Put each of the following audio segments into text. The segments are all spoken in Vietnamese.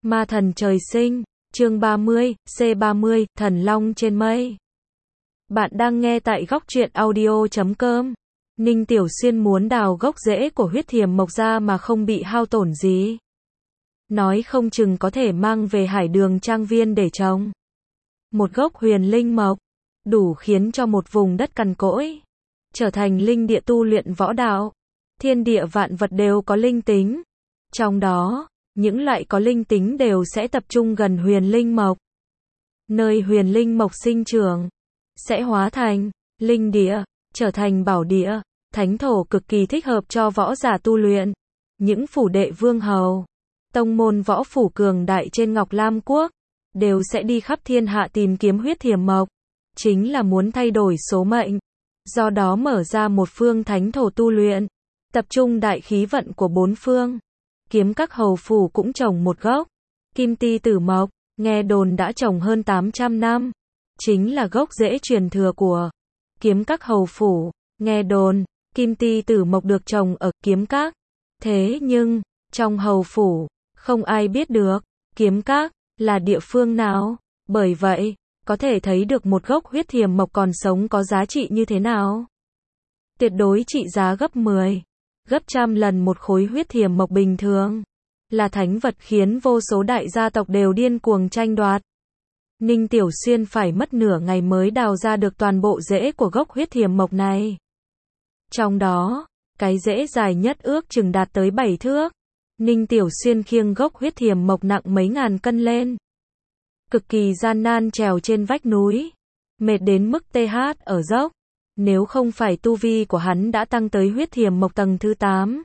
Ma thần trời sinh, chương 30, C30, thần long trên mây. Bạn đang nghe tại góc truyện audio.com. Ninh Tiểu Xuyên muốn đào gốc rễ của huyết thiềm mộc ra mà không bị hao tổn gì. Nói không chừng có thể mang về Hải Đường trang viên để trồng. Một gốc huyền linh mộc, đủ khiến cho một vùng đất cằn cỗi trở thành linh địa tu luyện võ đạo. Thiên địa vạn vật đều có linh tính. Trong đó, những loại có linh tính đều sẽ tập trung gần huyền linh mộc. Nơi huyền linh mộc sinh trưởng sẽ hóa thành linh địa, trở thành bảo địa, thánh thổ cực kỳ thích hợp cho võ giả tu luyện. Những phủ đệ vương hầu, tông môn võ phủ cường đại trên Ngọc Lam Quốc đều sẽ đi khắp thiên hạ tìm kiếm huyết thiềm mộc, chính là muốn thay đổi số mệnh. Do đó mở ra một phương thánh thổ tu luyện, tập trung đại khí vận của bốn phương. Kiếm Các hầu phủ cũng trồng một gốc Kim Ti Tử Mộc, nghe đồn đã trồng hơn 800 năm, chính là gốc rễ truyền thừa của Kiếm Các hầu phủ. Nghe đồn Kim Ti Tử Mộc được trồng ở Kiếm Các, thế nhưng trong hầu phủ không ai biết được Kiếm Các là địa phương nào. Bởi vậy có thể thấy được một gốc huyết thiềm mộc còn sống có giá trị như thế nào. Tuyệt đối trị giá gấp 10, gấp trăm lần một khối huyết thiềm mộc bình thường. Là thánh vật khiến vô số đại gia tộc đều điên cuồng tranh đoạt. Ninh Tiểu Xuyên phải mất nửa ngày mới đào ra được toàn bộ rễ của gốc huyết thiềm mộc này. Trong đó, cái rễ dài nhất ước chừng đạt tới 7 thước. Ninh Tiểu Xuyên khiêng gốc huyết thiềm mộc nặng mấy ngàn cân lên. Cực kỳ gian nan trèo trên vách núi. Mệt đến mức TH ở dốc. Nếu không phải tu vi của hắn đã tăng tới huyết thiềm mộc tầng thứ 8.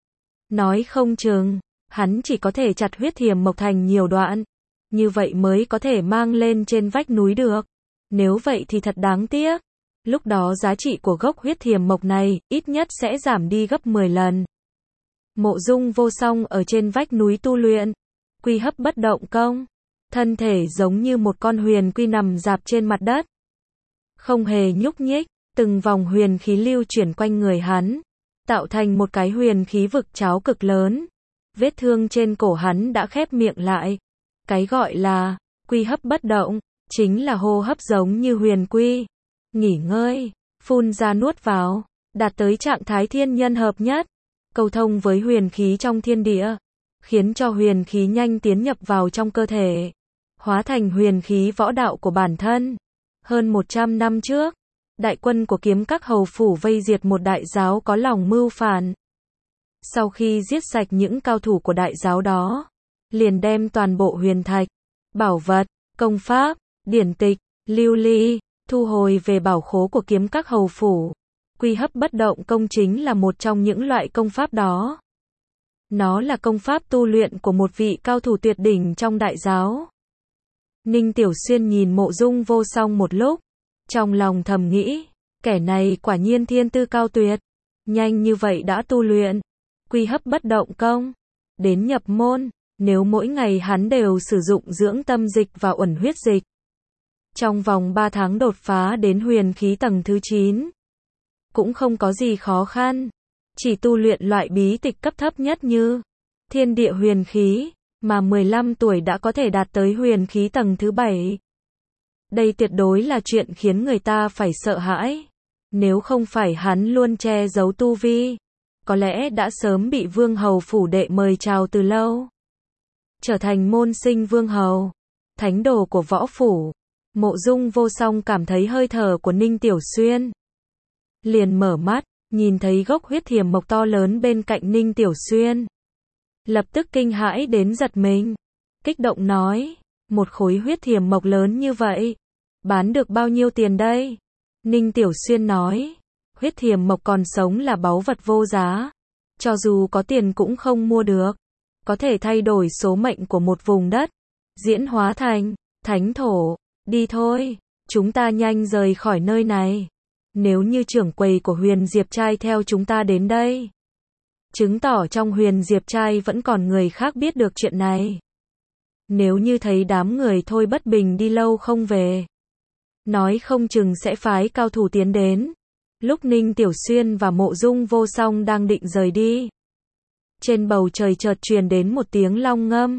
Nói không chừng, hắn chỉ có thể chặt huyết thiềm mộc thành nhiều đoạn. Như vậy mới có thể mang lên trên vách núi được. Nếu vậy thì thật đáng tiếc. Lúc đó giá trị của gốc huyết thiềm mộc này, ít nhất sẽ giảm đi gấp 10 lần. Mộ Dung Vô Song ở trên vách núi tu luyện Quy Hấp Bất Động Công. Thân thể giống như một con huyền quy nằm rạp trên mặt đất, không hề nhúc nhích. Từng vòng huyền khí lưu chuyển quanh người hắn, tạo thành một cái huyền khí vực cháo cực lớn. Vết thương trên cổ hắn đã khép miệng lại. Cái gọi là quy hấp bất động, chính là hô hấp giống như huyền quy. Nghỉ ngơi, phun ra nuốt vào, đạt tới trạng thái thiên nhân hợp nhất, cầu thông với huyền khí trong thiên địa, khiến cho huyền khí nhanh tiến nhập vào trong cơ thể, hóa thành huyền khí võ đạo của bản thân. Hơn 100 năm trước, đại quân của Kiếm Các hầu phủ vây diệt một đại giáo có lòng mưu phản. Sau khi giết sạch những cao thủ của đại giáo đó, liền đem toàn bộ huyền thạch, bảo vật, công pháp, điển tịch, lưu ly, thu hồi về bảo khố của Kiếm Các hầu phủ. Quy Hấp Bất Động Công chính là một trong những loại công pháp đó. Nó là công pháp tu luyện của một vị cao thủ tuyệt đỉnh trong đại giáo. Ninh Tiểu Xuyên nhìn Mộ Dung Vô Song một lúc, trong lòng thầm nghĩ, kẻ này quả nhiên thiên tư cao tuyệt, nhanh như vậy đã tu luyện Quy Hấp Bất Động Công. Đến nhập môn, nếu mỗi ngày hắn đều sử dụng dưỡng tâm dịch và uẩn huyết dịch, trong vòng 3 tháng đột phá đến huyền khí tầng thứ 9, cũng không có gì khó khăn. Chỉ tu luyện loại bí tịch cấp thấp nhất như thiên địa huyền khí, mà 15 tuổi đã có thể đạt tới huyền khí tầng thứ 7. Đây tuyệt đối là chuyện khiến người ta phải sợ hãi. Nếu không phải hắn luôn che giấu tu vi, có lẽ đã sớm bị vương hầu phủ đệ mời chào từ lâu, trở thành môn sinh vương hầu, thánh đồ của võ phủ. Mộ Dung Vô Song cảm thấy hơi thở của Ninh Tiểu Xuyên, liền mở mắt, nhìn thấy gốc huyết thiềm mộc to lớn bên cạnh Ninh Tiểu Xuyên, lập tức kinh hãi đến giật mình, kích động nói, một khối huyết thiềm mộc lớn như vậy, bán được bao nhiêu tiền đây? Ninh Tiểu Xuyên nói, huyết thiềm mộc còn sống là báu vật vô giá, cho dù có tiền cũng không mua được, có thể thay đổi số mệnh của một vùng đất, diễn hóa thành thánh thổ. Đi thôi, chúng ta nhanh rời khỏi nơi này. Nếu như trưởng quầy của Huyền Diệp Trai theo chúng ta đến đây, chứng tỏ trong Huyền Diệp Trai vẫn còn người khác biết được chuyện này. Nếu như thấy đám người Thôi Bất Bình đi lâu không về, nói không chừng sẽ phái cao thủ tiến đến. Lúc Ninh Tiểu Xuyên và Mộ Dung Vô Song đang định rời đi, trên bầu trời chợt truyền đến một tiếng long ngâm.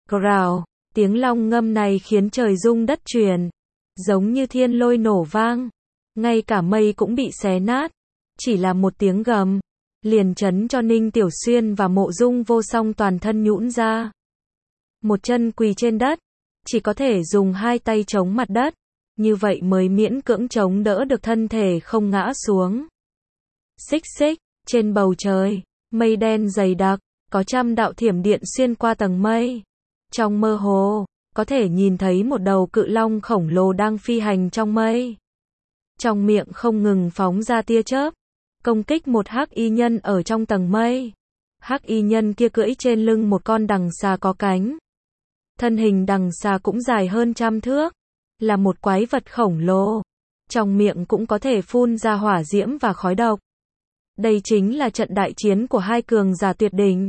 Gào, tiếng long ngâm này khiến trời rung đất chuyển, giống như thiên lôi nổ vang, ngay cả mây cũng bị xé nát. Chỉ là một tiếng gầm, liền chấn cho Ninh Tiểu Xuyên và Mộ Dung Vô Song toàn thân nhũn ra. Một chân quỳ trên đất, chỉ có thể dùng hai tay chống mặt đất, như vậy mới miễn cưỡng chống đỡ được thân thể không ngã xuống. Xích xích, trên bầu trời, mây đen dày đặc, có trăm đạo thiểm điện xuyên qua tầng mây. Trong mơ hồ, có thể nhìn thấy một đầu cự long khổng lồ đang phi hành trong mây. Trong miệng không ngừng phóng ra tia chớp, công kích một hắc y nhân ở trong tầng mây. Hắc y nhân kia cưỡi trên lưng một con đằng xà có cánh. Thân hình đằng xà cũng dài hơn 100 thước, là một quái vật khổng lồ. Trong miệng cũng có thể phun ra hỏa diễm và khói độc. Đây chính là trận đại chiến của hai cường giả tuyệt đỉnh.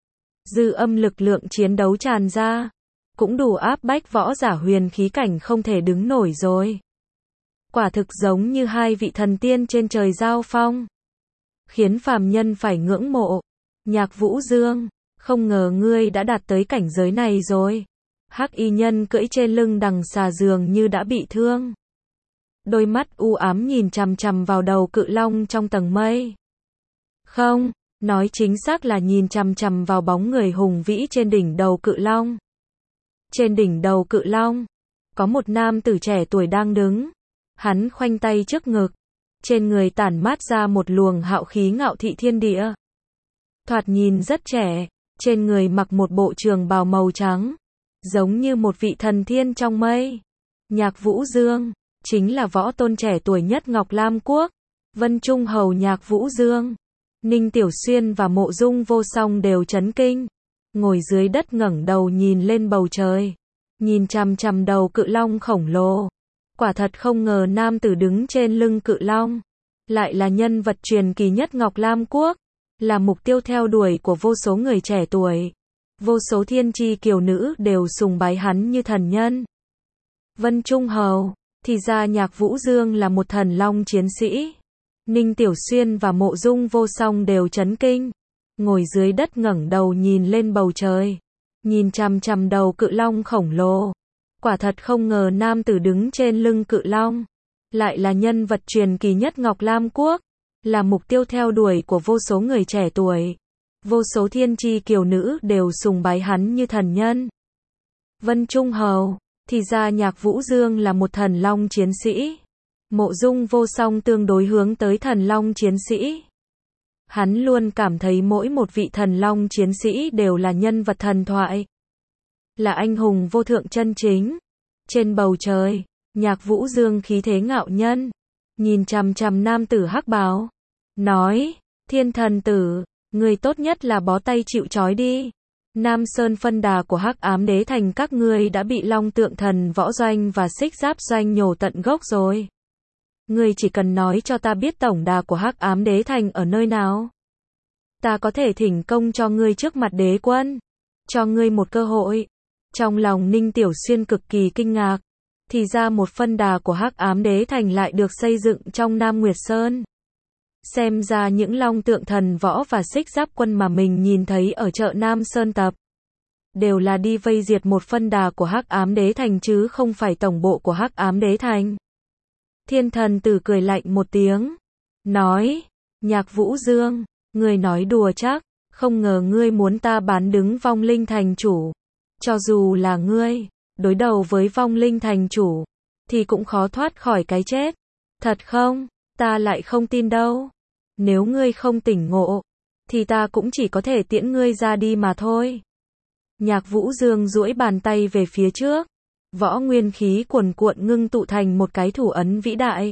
Dư âm lực lượng chiến đấu tràn ra, cũng đủ áp bách võ giả huyền khí cảnh không thể đứng nổi rồi. Quả thực giống như hai vị thần tiên trên trời giao phong, khiến phàm nhân phải ngưỡng mộ. Nhạc Vũ Dương, không ngờ ngươi đã đạt tới cảnh giới này rồi. Hắc y nhân cưỡi trên lưng đằng xà dường như đã bị thương. Đôi mắt u ám nhìn chằm chằm vào đầu cự long trong tầng mây. Không, nói chính xác là nhìn chằm chằm vào bóng người hùng vĩ trên đỉnh đầu cự long. Trên đỉnh đầu cự long, có một nam tử trẻ tuổi đang đứng. Hắn khoanh tay trước ngực, trên người tản mát ra một luồng hạo khí ngạo thị thiên địa. Thoạt nhìn rất trẻ, trên người mặc một bộ trường bào màu trắng, giống như một vị thần thiên trong mây. Nhạc Vũ Dương, chính là võ tôn trẻ tuổi nhất Ngọc Lam Quốc. Vân Trung Hầu Nhạc Vũ Dương, Ninh Tiểu Xuyên và Mộ Dung Vô Song đều chấn kinh, ngồi dưới đất ngẩng đầu nhìn lên bầu trời, nhìn chằm chằm đầu cự long khổng lồ. Quả thật không ngờ nam tử đứng trên lưng cự long, lại là nhân vật truyền kỳ nhất Ngọc Lam Quốc, là mục tiêu theo đuổi của vô số người trẻ tuổi. Vô số thiên chi kiều nữ đều sùng bái hắn như thần nhân. Vân Trung Hầu, thì ra Nhạc Vũ Dương là một thần long chiến sĩ. Ninh Tiểu Xuyên và Mộ Dung Vô Song đều chấn kinh, ngồi dưới đất ngẩng đầu nhìn lên bầu trời, nhìn chằm chằm đầu cự long khổng lồ. Quả thật không ngờ nam tử đứng trên lưng cự long, lại là nhân vật truyền kỳ nhất Ngọc Lam Quốc, là mục tiêu theo đuổi của vô số người trẻ tuổi. Vô số thiên chi kiều nữ đều sùng bái hắn như thần nhân. Vân Trung Hầu, thì ra Nhạc Vũ Dương là một thần long chiến sĩ. Mộ Dung Vô Song tương đối hướng tới thần long chiến sĩ. Hắn luôn cảm thấy mỗi một vị thần long chiến sĩ đều là nhân vật thần thoại, là anh hùng vô thượng chân chính. Trên bầu trời, Nhạc Vũ Dương khí thế ngạo nhân, nhìn chằm chằm nam tử hắc bào, nói: Thiên thần tử, người tốt nhất là bó tay chịu trói đi. Nam Sơn phân đà của Hắc Ám Đế Thành các ngươi đã bị Long Tượng Thần Võ Doanh và Xích Giáp Doanh nhổ tận gốc rồi. Ngươi chỉ cần nói cho ta biết tổng đà của Hắc Ám Đế Thành ở nơi nào, ta có thể thỉnh công cho ngươi trước mặt đế quân, cho ngươi một cơ hội. Trong lòng Ninh Tiểu Xuyên cực kỳ kinh ngạc, thì ra một phân đà của Hắc Ám Đế Thành lại được xây dựng trong Nam Nguyệt Sơn. Xem ra những Long Tượng Thần Võ và Xích Giáp Quân mà mình nhìn thấy ở chợ Nam Sơn Tập, đều là đi vây diệt một phân đà của Hắc Ám Đế Thành chứ không phải tổng bộ của Hắc Ám Đế Thành. Thiên thần tử cười lạnh một tiếng, nói: Nhạc Vũ Dương, ngươi nói đùa chắc, không ngờ ngươi muốn ta bán đứng Vong Linh Thành chủ. Cho dù là ngươi, đối đầu với Vong Linh Thành chủ, thì cũng khó thoát khỏi cái chết. Thật không? Ta lại không tin đâu. Nếu ngươi không tỉnh ngộ, thì ta cũng chỉ có thể tiễn ngươi ra đi mà thôi. Nhạc Vũ Dương duỗi bàn tay về phía trước, võ nguyên khí cuồn cuộn ngưng tụ thành một cái thủ ấn vĩ đại.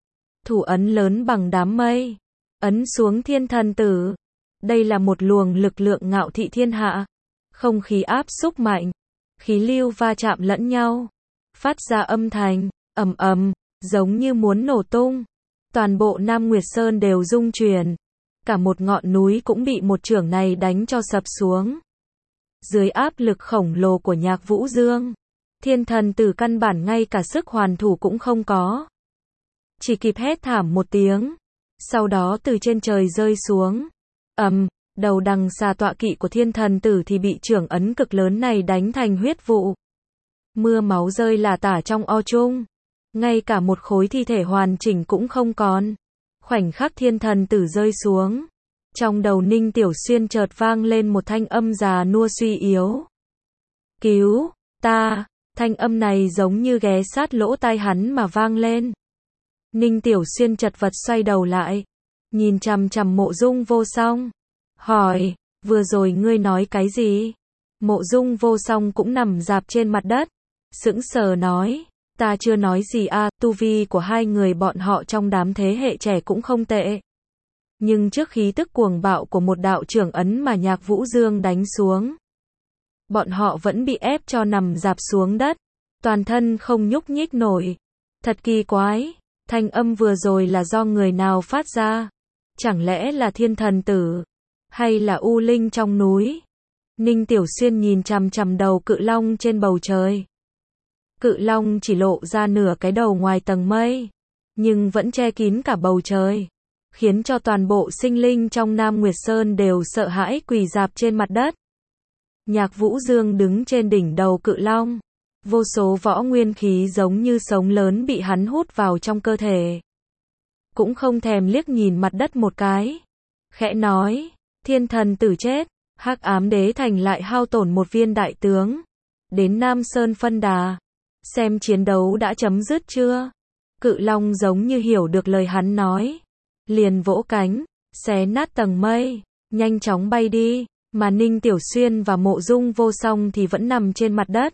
Thủ ấn lớn bằng đám mây, ấn xuống thiên thần tử. Đây là một luồng lực lượng ngạo thị thiên hạ. Không khí áp xúc mạnh, khí lưu va chạm lẫn nhau, phát ra âm thanh ầm ầm, giống như muốn nổ tung. Toàn bộ Nam Nguyệt Sơn đều rung chuyển, cả một ngọn núi cũng bị một chưởng này đánh cho sập xuống. Dưới áp lực khổng lồ của Nhạc Vũ Dương, thiên thần tử căn bản ngay cả sức hoàn thủ cũng không có, chỉ kịp hét thảm một tiếng, sau đó từ trên trời rơi xuống. Đầu đằng xà tọa kỵ của thiên thần tử thì bị trưởng ấn cực lớn này đánh thành huyết vụ. Mưa máu rơi lả tả trong o trung. Ngay cả một khối thi thể hoàn chỉnh cũng không còn. Khoảnh khắc thiên thần tử rơi xuống. Trong đầu Ninh Tiểu Xuyên chợt vang lên một thanh âm già nua suy yếu. Cứu ta! Thanh âm này giống như ghé sát lỗ tai hắn mà vang lên. Ninh Tiểu Xuyên chật vật xoay đầu lại. Nhìn chằm chằm Mộ Dung Vô Song. Hỏi, vừa rồi ngươi nói cái gì? Mộ Dung Vô Song cũng nằm rạp trên mặt đất. Sững sờ nói, ta chưa nói gì à, tu vi của hai người bọn họ trong đám thế hệ trẻ cũng không tệ. Nhưng trước khí tức cuồng bạo của một đạo trưởng ấn mà Nhạc Vũ Dương đánh xuống, bọn họ vẫn bị ép cho nằm rạp xuống đất, toàn thân không nhúc nhích nổi. Thật kỳ quái, thanh âm vừa rồi là do người nào phát ra? Chẳng lẽ là thiên thần tử? Hay là U Linh trong núi? Ninh Tiểu Xuyên nhìn chằm chằm đầu cự long trên bầu trời. Cự long chỉ lộ ra nửa cái đầu ngoài tầng mây, nhưng vẫn che kín cả bầu trời, khiến cho toàn bộ sinh linh trong Nam Nguyệt Sơn đều sợ hãi quỳ rạp trên mặt đất. Nhạc Vũ Dương đứng trên đỉnh đầu cự long, vô số võ nguyên khí giống như sống lớn bị hắn hút vào trong cơ thể. Cũng không thèm liếc nhìn mặt đất một cái, khẽ nói, thiên thần tử chết, Hắc Ám Đế Thành lại hao tổn một viên đại tướng, đến Nam Sơn phân đà, xem chiến đấu đã chấm dứt chưa? Cự long giống như hiểu được lời hắn nói, liền vỗ cánh, xé nát tầng mây, nhanh chóng bay đi, mà Ninh Tiểu Xuyên và Mộ Dung Vô Song thì vẫn nằm trên mặt đất.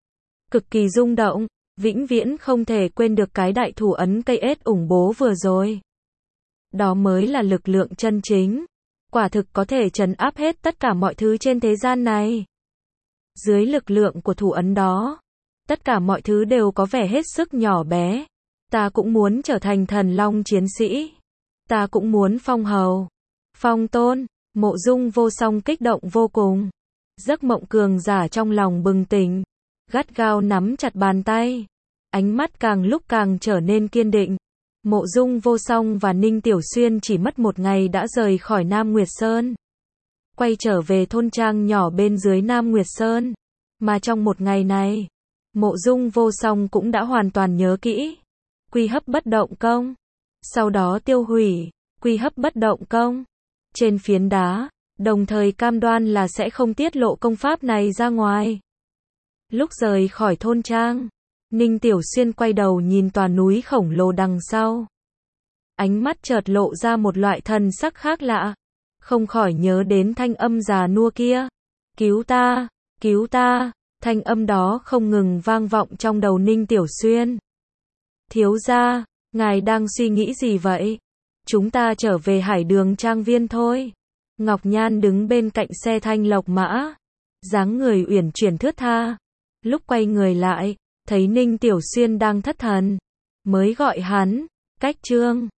Cực kỳ rung động, vĩnh viễn không thể quên được cái đại thủ ấn cây ết ủng bố vừa rồi. Đó mới là lực lượng chân chính, quả thực có thể trấn áp hết tất cả mọi thứ trên thế gian này. Dưới lực lượng của thủ ấn đó, tất cả mọi thứ đều có vẻ hết sức nhỏ bé. Ta cũng muốn trở thành thần long chiến sĩ. Ta cũng muốn phong hầu, phong tôn. Mộ Dung Vô Song kích động vô cùng. Giấc mộng cường giả trong lòng bừng tỉnh, gắt gao nắm chặt bàn tay, ánh mắt càng lúc càng trở nên kiên định. Mộ Dung Vô Song và Ninh Tiểu Xuyên chỉ mất một ngày đã rời khỏi Nam Nguyệt Sơn, quay trở về thôn trang nhỏ bên dưới Nam Nguyệt Sơn. Mà trong một ngày này, Mộ Dung Vô Song cũng đã hoàn toàn nhớ kỹ Quy Hấp Bất Động Công, sau đó tiêu hủy Quy Hấp Bất Động Công trên phiến đá, đồng thời cam đoan là sẽ không tiết lộ công pháp này ra ngoài. Lúc rời khỏi thôn trang, Ninh Tiểu Xuyên quay đầu nhìn tòa núi khổng lồ đằng sau. Ánh mắt chợt lộ ra một loại thần sắc khác lạ, không khỏi nhớ đến thanh âm già nua kia. Cứu ta, cứu ta, thanh âm đó không ngừng vang vọng trong đầu Ninh Tiểu Xuyên. Thiếu gia, ngài đang suy nghĩ gì vậy? Chúng ta trở về Hải Đường Trang Viên thôi. Ngọc Nhan đứng bên cạnh xe thanh lộc mã, dáng người uyển chuyển thướt tha. Lúc quay người lại, thấy Ninh Tiểu Xuyên đang thất thần, mới gọi hắn, Cách Trương.